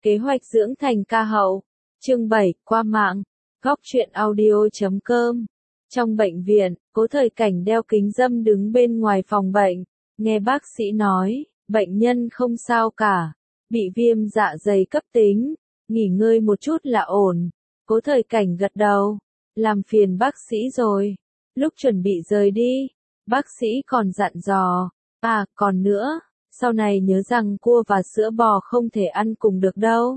Kế hoạch dưỡng thành ca hậu. Chương 7, qua mạng. Góc truyện audio.com. Trong bệnh viện, Cố Thời Cảnh đeo kính râm đứng bên ngoài phòng bệnh, nghe bác sĩ nói, bệnh nhân không sao cả, bị viêm dạ dày cấp tính, nghỉ ngơi một chút là ổn. Cố Thời Cảnh gật đầu, làm phiền bác sĩ rồi. Lúc chuẩn bị rời đi, bác sĩ còn dặn dò, còn nữa, sau này nhớ rằng cua và sữa bò không thể ăn cùng được đâu.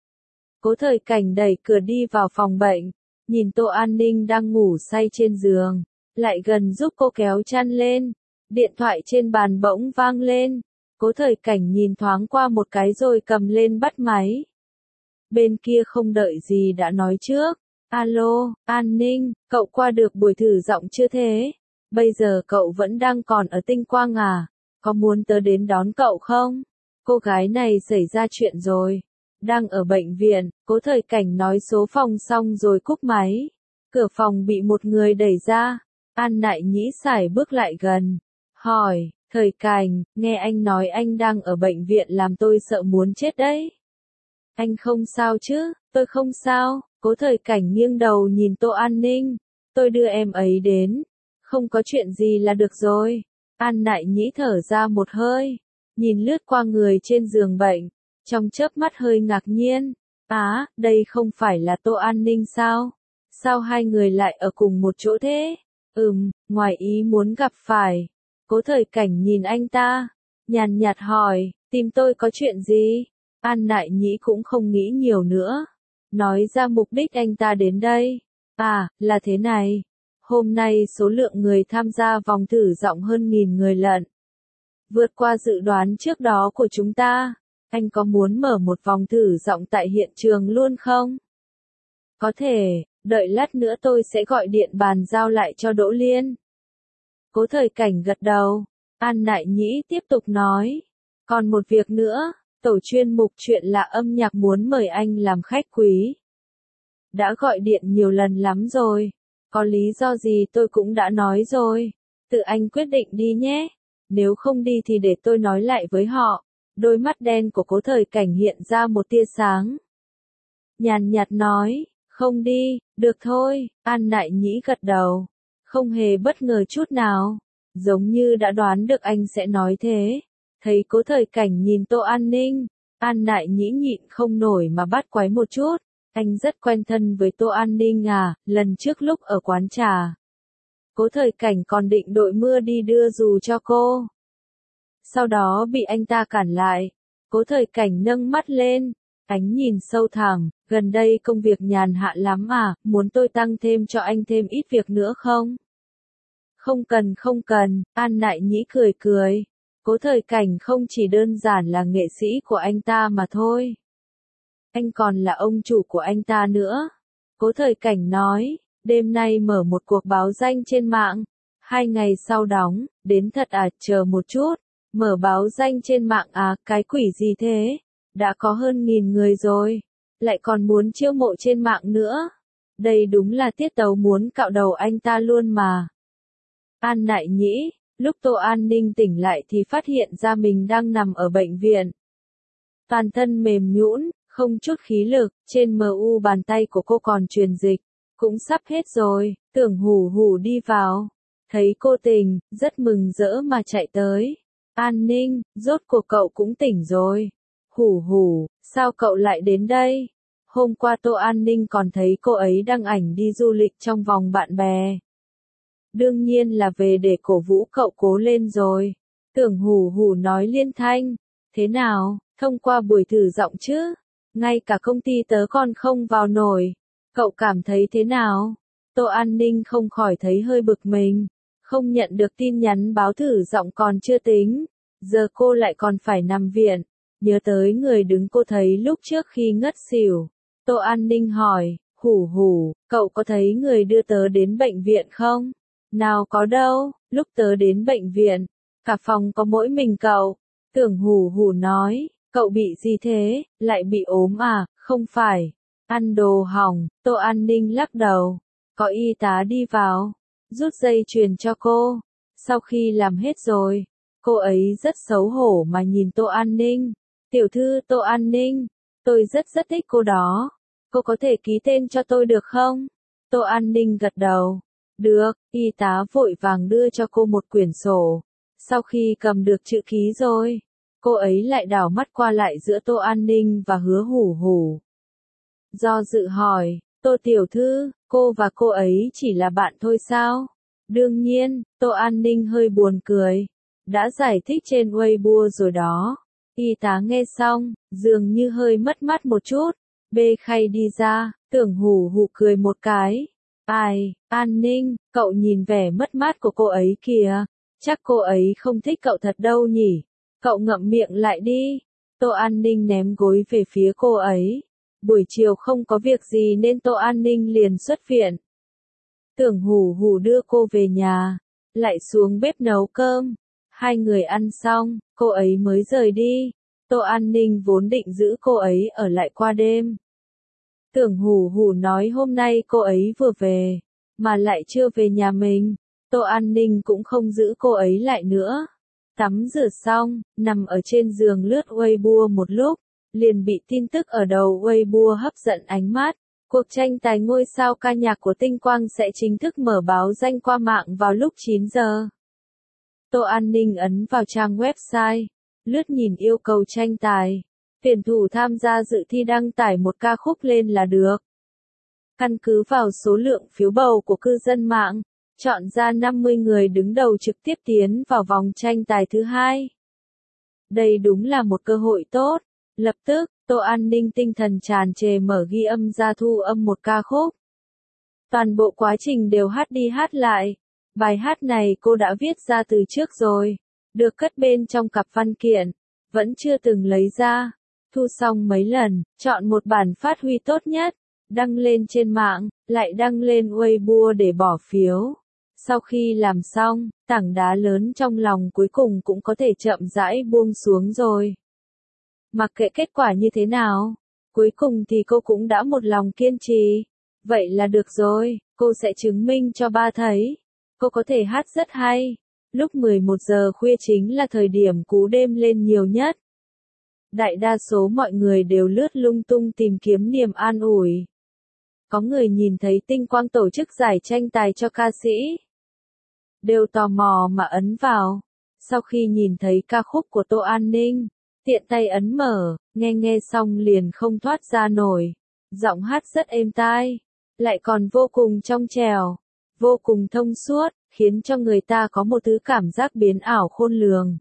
Cố Thời Cảnh đẩy cửa đi vào phòng bệnh, nhìn Tô An Ninh đang ngủ say trên giường, lại gần giúp cô kéo chăn lên. Điện thoại trên bàn bỗng vang lên, Cố Thời Cảnh nhìn thoáng qua một cái rồi cầm lên bắt máy. Bên kia không đợi gì đã nói trước, alo, An Ninh, cậu qua được buổi thử giọng chưa thế? Bây giờ cậu vẫn đang còn ở Tinh Quang à? Có muốn tớ đến đón cậu không? Cô gái này xảy ra chuyện rồi. Đang ở bệnh viện, Cố Thời Cảnh nói số phòng xong rồi cúp máy. Cửa phòng bị một người đẩy ra. An Nại Nhĩ sải bước lại gần. Hỏi, Thời Cảnh, nghe anh nói anh đang ở bệnh viện làm tôi sợ muốn chết đấy. Anh không sao chứ? Tôi không sao. Cố Thời Cảnh nghiêng đầu nhìn Tô An Ninh. Tôi đưa em ấy đến. Không có chuyện gì là được rồi. An Nại Nhĩ thở ra một hơi, nhìn lướt qua người trên giường bệnh, trong chớp mắt hơi ngạc nhiên. Đây không phải là Tô An Ninh sao? Sao hai người lại ở cùng một chỗ thế? Ngoài ý muốn gặp phải. Cố Thời Cảnh nhìn anh ta, nhàn nhạt hỏi, tìm tôi có chuyện gì? An Nại Nhĩ cũng không nghĩ nhiều nữa, nói ra mục đích anh ta đến đây. Là thế này. Hôm nay số lượng người tham gia vòng thử giọng hơn 1000 người lận. Vượt qua dự đoán trước đó của chúng ta. Anh có muốn mở một vòng thử giọng tại hiện trường luôn không? Có thể, đợi lát nữa tôi sẽ gọi điện bàn giao lại cho Đỗ Liên. Cố Thời Cảnh gật đầu. An Nại Nhĩ tiếp tục nói. Còn một việc nữa, tổ chuyên mục chuyện lạ âm nhạc muốn mời anh làm khách quý. Đã gọi điện nhiều lần lắm rồi. Có lý do gì tôi cũng đã nói rồi. Tự anh quyết định đi nhé. Nếu không đi thì để tôi nói lại với họ. Đôi mắt đen của Cố Thời Cảnh hiện ra một tia sáng. Nhàn nhạt nói, không đi, được thôi. An Nại Nhĩ gật đầu. Không hề bất ngờ chút nào. Giống như đã đoán được anh sẽ nói thế. Thấy Cố Thời Cảnh nhìn Tô An Ninh, An Nại Nhĩ nhịn không nổi mà bắt quái một chút. Anh rất quen thân với Tô An Ninh lần trước lúc ở quán trà. Cố Thời Cảnh còn định đội mưa đi đưa dù cho cô. Sau đó bị anh ta cản lại. Cố Thời Cảnh nâng mắt lên, ánh nhìn sâu thẳm, gần đây công việc nhàn hạ lắm muốn tôi tăng thêm cho anh thêm ít việc nữa không? Không cần, An Nại Nhĩ cười cười. Cố Thời Cảnh không chỉ đơn giản là nghệ sĩ của anh ta mà thôi. Anh còn là ông chủ của anh ta nữa. Cố Thời Cảnh nói, đêm nay mở một cuộc báo danh trên mạng. 2 ngày sau đóng, đến thật chờ một chút. Mở báo danh trên mạng cái quỷ gì thế? Đã có hơn 1000 người rồi. Lại còn muốn chiêu mộ trên mạng nữa. Đây đúng là tiết tấu muốn cạo đầu anh ta luôn mà. An Nại Nhĩ, lúc Tô An Ninh tỉnh lại thì phát hiện ra mình đang nằm ở bệnh viện. Toàn thân mềm nhũn, không chút khí lực, trên mu bàn tay của cô còn truyền dịch, cũng sắp hết rồi. Tưởng Hủ Hủ đi vào, thấy cô tỉnh, rất mừng rỡ mà chạy tới. An Ninh, rốt cuộc cậu cũng tỉnh rồi. Hủ Hủ, sao cậu lại đến đây? Hôm qua Tô An Ninh còn thấy cô ấy đăng ảnh đi du lịch trong vòng bạn bè. Đương nhiên là về để cổ vũ cậu cố lên rồi. Tưởng Hủ Hủ nói liên thanh. Thế nào, thông qua buổi thử giọng chứ? Ngay cả công ty tớ còn không vào nổi. Cậu cảm thấy thế nào? Tô An Ninh không khỏi thấy hơi bực mình. Không nhận được tin nhắn báo thử giọng còn chưa tính. Giờ cô lại còn phải nằm viện. Nhớ tới người đứng cô thấy lúc trước khi ngất xỉu. Tô An Ninh hỏi, Hủ Hủ, cậu có thấy người đưa tớ đến bệnh viện không? Nào có đâu, lúc tớ đến bệnh viện, cả phòng có mỗi mình cậu. Tưởng Hủ Hủ nói, cậu bị gì thế, lại bị ốm không phải. Ăn đồ hỏng, Tô An Ninh lắc đầu. Có y tá đi vào, rút dây chuyền cho cô. Sau khi làm hết rồi, cô ấy rất xấu hổ mà nhìn Tô An Ninh. Tiểu thư Tô An Ninh, Tôi rất thích cô đó. Cô có thể ký tên cho tôi được không? Tô An Ninh gật đầu. Được, y tá vội vàng đưa cho cô một quyển sổ. Sau khi cầm được chữ ký rồi, cô ấy lại đảo mắt qua lại giữa Tô An Ninh và Hứa Hủ Hủ. Do dự hỏi, Tô tiểu thư, cô và cô ấy chỉ là bạn thôi sao? Đương nhiên, Tô An Ninh hơi buồn cười. Đã giải thích trên Weibo rồi đó. Y tá nghe xong, dường như hơi mất mát một chút. Bê khay đi ra, Tưởng Hủ Hủ cười một cái. Ai, An Ninh, cậu nhìn vẻ mất mát của cô ấy kìa. Chắc cô ấy không thích cậu thật đâu nhỉ. Cậu ngậm miệng lại đi. Tô An Ninh ném gối về phía cô ấy. Buổi chiều không có việc gì nên Tô An Ninh liền xuất viện. Tưởng Hủ Hủ đưa cô về nhà, lại xuống bếp nấu cơm. Hai người ăn xong, cô ấy mới rời đi. Tô An Ninh vốn định giữ cô ấy ở lại qua đêm. Tưởng Hủ Hủ nói hôm nay cô ấy vừa về, mà lại chưa về nhà mình. Tô An Ninh cũng không giữ cô ấy lại nữa. Tắm rửa xong, nằm ở trên giường lướt Weibo một lúc, liền bị tin tức ở đầu Weibo hấp dẫn ánh mắt. Cuộc tranh tài ngôi sao ca nhạc của Tinh Quang sẽ chính thức mở báo danh qua mạng vào lúc 9 giờ. Tô An Ninh ấn vào trang website, lướt nhìn yêu cầu tranh tài. Tuyển thủ tham gia dự thi đăng tải một ca khúc lên là được. Căn cứ vào số lượng phiếu bầu của cư dân mạng, chọn ra 50 người đứng đầu trực tiếp tiến vào vòng tranh tài thứ hai. Đây đúng là một cơ hội tốt. Lập tức, Tô An Ninh tinh thần tràn trề mở ghi âm ra thu âm một ca khúc. Toàn bộ quá trình đều hát đi hát lại. Bài hát này cô đã viết ra từ trước rồi, được cất bên trong cặp văn kiện, vẫn chưa từng lấy ra. Thu xong mấy lần, chọn một bản phát huy tốt nhất, đăng lên trên mạng, lại đăng lên Weibo để bỏ phiếu. Sau khi làm xong, tảng đá lớn trong lòng cuối cùng cũng có thể chậm rãi buông xuống rồi. Mặc kệ kết quả như thế nào, cuối cùng thì cô cũng đã một lòng kiên trì. Vậy là được rồi, cô sẽ chứng minh cho ba thấy. Cô có thể hát rất hay. Lúc 11 giờ khuya chính là thời điểm cú đêm lên nhiều nhất. Đại đa số mọi người đều lướt lung tung tìm kiếm niềm an ủi. Có người nhìn thấy Tinh Quang tổ chức giải tranh tài cho ca sĩ, đều tò mò mà ấn vào. Sau khi nhìn thấy ca khúc của Tô An Ninh, tiện tay ấn mở, nghe xong liền không thoát ra nổi. Giọng hát rất êm tai, lại còn vô cùng trong trẻo, vô cùng thông suốt, khiến cho người ta có một thứ cảm giác biến ảo khôn lường.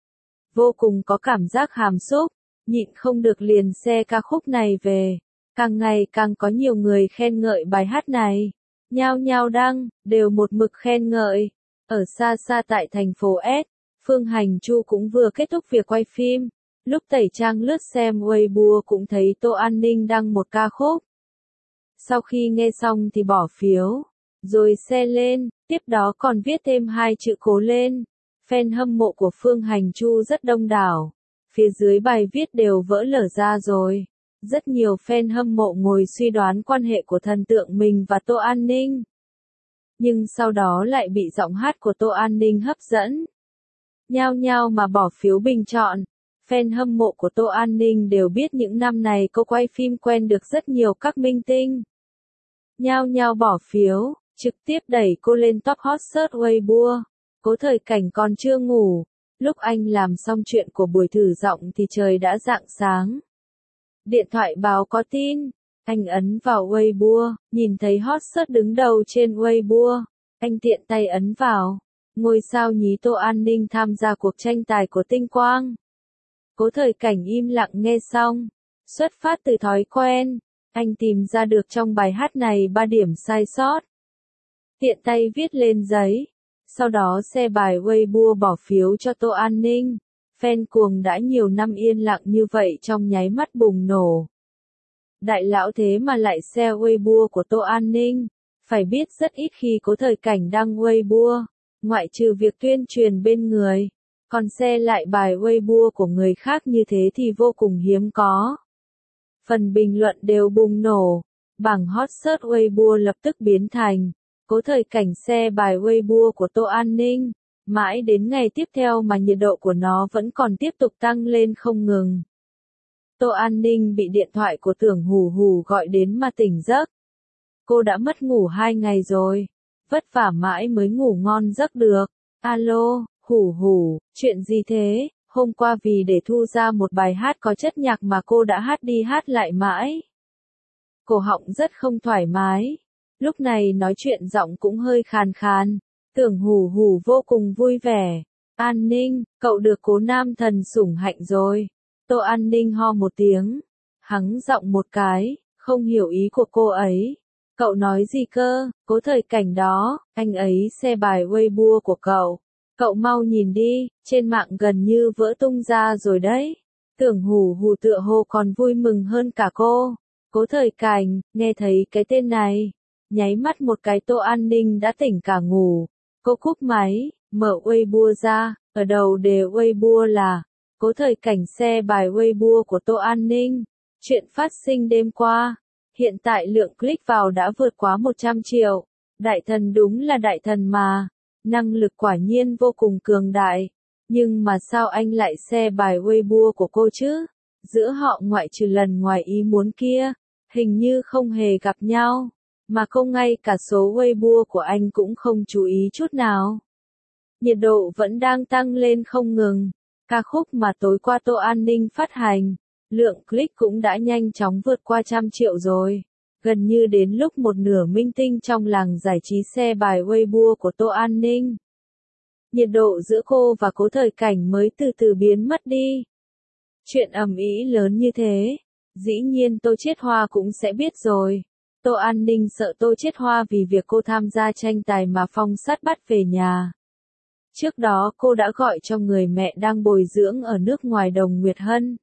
Vô cùng có cảm giác hàm xúc, nhịn không được liền share ca khúc này về. Càng ngày càng có nhiều người khen ngợi bài hát này. Nhao nhao đăng, đều một mực khen ngợi. Ở xa xa tại thành phố S, Phương Hành Chu cũng vừa kết thúc việc quay phim. Lúc tẩy trang lướt xem Weibo cũng thấy Tô An Ninh đăng một ca khúc. Sau khi nghe xong thì bỏ phiếu, rồi share lên, tiếp đó còn viết thêm 2 chữ cố lên. Fan hâm mộ của Phương Hành Chu rất đông đảo. Phía dưới bài viết đều vỡ lở ra rồi. Rất nhiều fan hâm mộ ngồi suy đoán quan hệ của thần tượng mình và Tô An Ninh. Nhưng sau đó lại bị giọng hát của Tô An Ninh hấp dẫn. Nhao nhao mà bỏ phiếu bình chọn. Fan hâm mộ của Tô An Ninh đều biết những năm này cô quay phim quen được rất nhiều các minh tinh. Nhao nhao bỏ phiếu, trực tiếp đẩy cô lên top hot search Weibo. Cố Thời Cảnh còn chưa ngủ. Lúc anh làm xong chuyện của buổi thử giọng thì trời đã rạng sáng. Điện thoại báo có tin. Anh ấn vào Weibo, nhìn thấy hot search đứng đầu trên Weibo. Anh tiện tay ấn vào. Ngôi sao nhí Tô An Ninh tham gia cuộc tranh tài của Tinh Quang. Cố Thời Cảnh im lặng nghe xong. Xuất phát từ thói quen, anh tìm ra được trong bài hát này 3 điểm sai sót. Tiện tay viết lên giấy. Sau đó share bài Weibo bỏ phiếu cho Tô An Ninh. Fan cuồng đã nhiều năm yên lặng như vậy trong nháy mắt bùng nổ. Đại lão thế mà lại share Weibo của Tô An Ninh. Phải biết rất ít khi Cố Thời Cảnh đăng Weibo, ngoại trừ việc tuyên truyền bên người. Còn share lại bài Weibo của người khác như thế thì vô cùng hiếm có. Phần bình luận đều bùng nổ. Bảng hot search Weibo lập tức biến thành Cố Thời Cảnh share bài Weibo của Tô An Ninh. Mãi đến ngày tiếp theo mà nhiệt độ của nó vẫn còn tiếp tục tăng lên không ngừng. Tô An Ninh bị điện thoại của Tưởng Hủ Hủ gọi đến mà tỉnh giấc. Cô đã mất ngủ 2 ngày rồi, vất vả mãi mới ngủ ngon giấc được. Alo, Hủ Hủ, chuyện gì thế? Hôm qua vì để thu ra một bài hát có chất nhạc mà cô đã hát đi hát lại mãi. Cổ họng rất không thoải mái. Lúc này nói chuyện giọng cũng hơi khàn khàn. Tưởng Hủ Hủ vô cùng vui vẻ. An Ninh, cậu được cố nam thần sủng hạnh rồi. Tô An Ninh ho một tiếng. Hắng giọng một cái, không hiểu ý của cô ấy. Cậu nói gì cơ? Cố thời cảnh đó, anh ấy share bài Weibo của cậu. Cậu mau nhìn đi, trên mạng gần như vỡ tung ra rồi đấy. Tưởng Hủ Hủ tựa hồ còn vui mừng hơn cả cô. Cố thời cảnh, nghe thấy cái tên này. Nháy mắt một cái Tô An Ninh đã tỉnh cả ngủ. Cô cúp máy, mở Weibo ra, ở đầu đề Weibo là Cố thời cảnh share bài Weibo của Tô An Ninh. Chuyện phát sinh đêm qua. Hiện tại lượng click vào đã vượt quá 100 triệu. Đại thần đúng là đại thần mà. Năng lực quả nhiên vô cùng cường đại. Nhưng mà sao anh lại share bài Weibo của cô chứ? Giữa họ ngoại trừ lần ngoài ý muốn kia, hình như không hề gặp nhau. Mà không ngay cả số Weibo của anh cũng không chú ý chút nào. Nhiệt độ vẫn đang tăng lên không ngừng. Ca khúc mà tối qua Tô An Ninh phát hành, lượng click cũng đã nhanh chóng vượt qua 100 triệu rồi. Gần như đến lúc một nửa minh tinh trong làng giải trí share bài Weibo của Tô An Ninh. Nhiệt độ giữa cô và Cố thời cảnh mới từ từ biến mất đi. Chuyện ầm ĩ lớn như thế, dĩ nhiên Tô Chiết Hoa cũng sẽ biết rồi. Tô An Ninh sợ Tô Chiết Hoa vì việc cô tham gia tranh tài mà phong sát bắt về nhà. Trước đó cô đã gọi cho người mẹ đang bồi dưỡng ở nước ngoài Đồng Nguyệt Hân.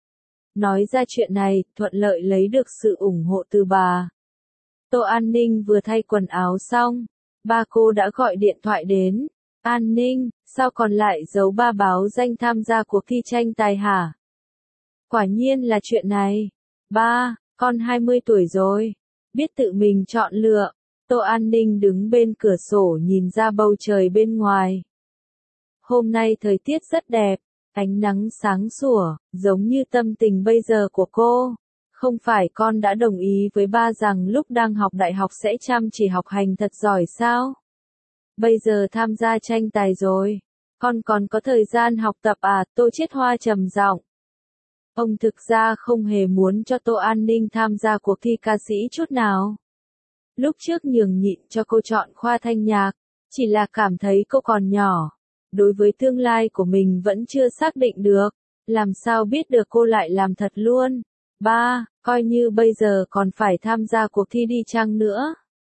Nói ra chuyện này, thuận lợi lấy được sự ủng hộ từ bà. Tô An Ninh vừa thay quần áo xong, ba cô đã gọi điện thoại đến. An Ninh, sao còn lại giấu ba báo danh tham gia cuộc thi tranh tài hả? Quả nhiên là chuyện này. Ba, con 20 tuổi rồi, biết tự mình chọn lựa. Tô An Ninh đứng bên cửa sổ nhìn ra bầu trời bên ngoài. Hôm nay thời tiết rất đẹp, ánh nắng sáng sủa, giống như tâm tình bây giờ của cô. Không phải con đã đồng ý với ba rằng lúc đang học đại học sẽ chăm chỉ học hành thật giỏi sao? Bây giờ tham gia tranh tài rồi, con còn có thời gian học tập à? Tô Chiết Hoa trầm giọng. Ông thực ra không hề muốn cho Tô An Ninh tham gia cuộc thi ca sĩ chút nào. Lúc trước nhường nhịn cho cô chọn khoa thanh nhạc, chỉ là cảm thấy cô còn nhỏ. Đối với tương lai của mình vẫn chưa xác định được, làm sao biết được cô lại làm thật luôn. Ba, coi như bây giờ còn phải tham gia cuộc thi đi chăng nữa,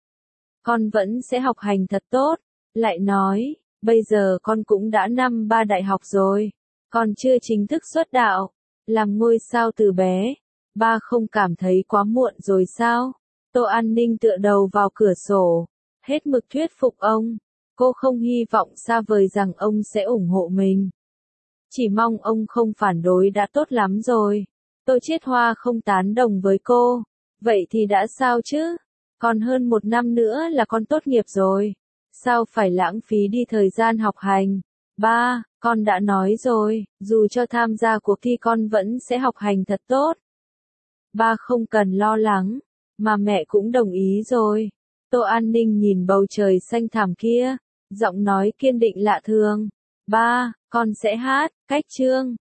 con vẫn sẽ học hành thật tốt. Lại nói, bây giờ con cũng đã năm ba đại học rồi, còn chưa chính thức xuất đạo, làm ngôi sao từ bé. Ba không cảm thấy quá muộn rồi sao? Tô An Ninh tựa đầu vào cửa sổ, hết mực thuyết phục ông. Cô không hy vọng xa vời rằng ông sẽ ủng hộ mình. Chỉ mong ông không phản đối đã tốt lắm rồi. Tô Chiết Hoa không tán đồng với cô. Vậy thì đã sao chứ? Còn hơn 1 năm nữa là con tốt nghiệp rồi. Sao phải lãng phí đi thời gian học hành? Ba, con đã nói rồi, dù cho tham gia cuộc thi con vẫn sẽ học hành thật tốt. Ba không cần lo lắng, mà mẹ cũng đồng ý rồi. Tô An Ninh nhìn bầu trời xanh thẳm kia, giọng nói kiên định lạ thường. Ba, con sẽ hát, cách chương.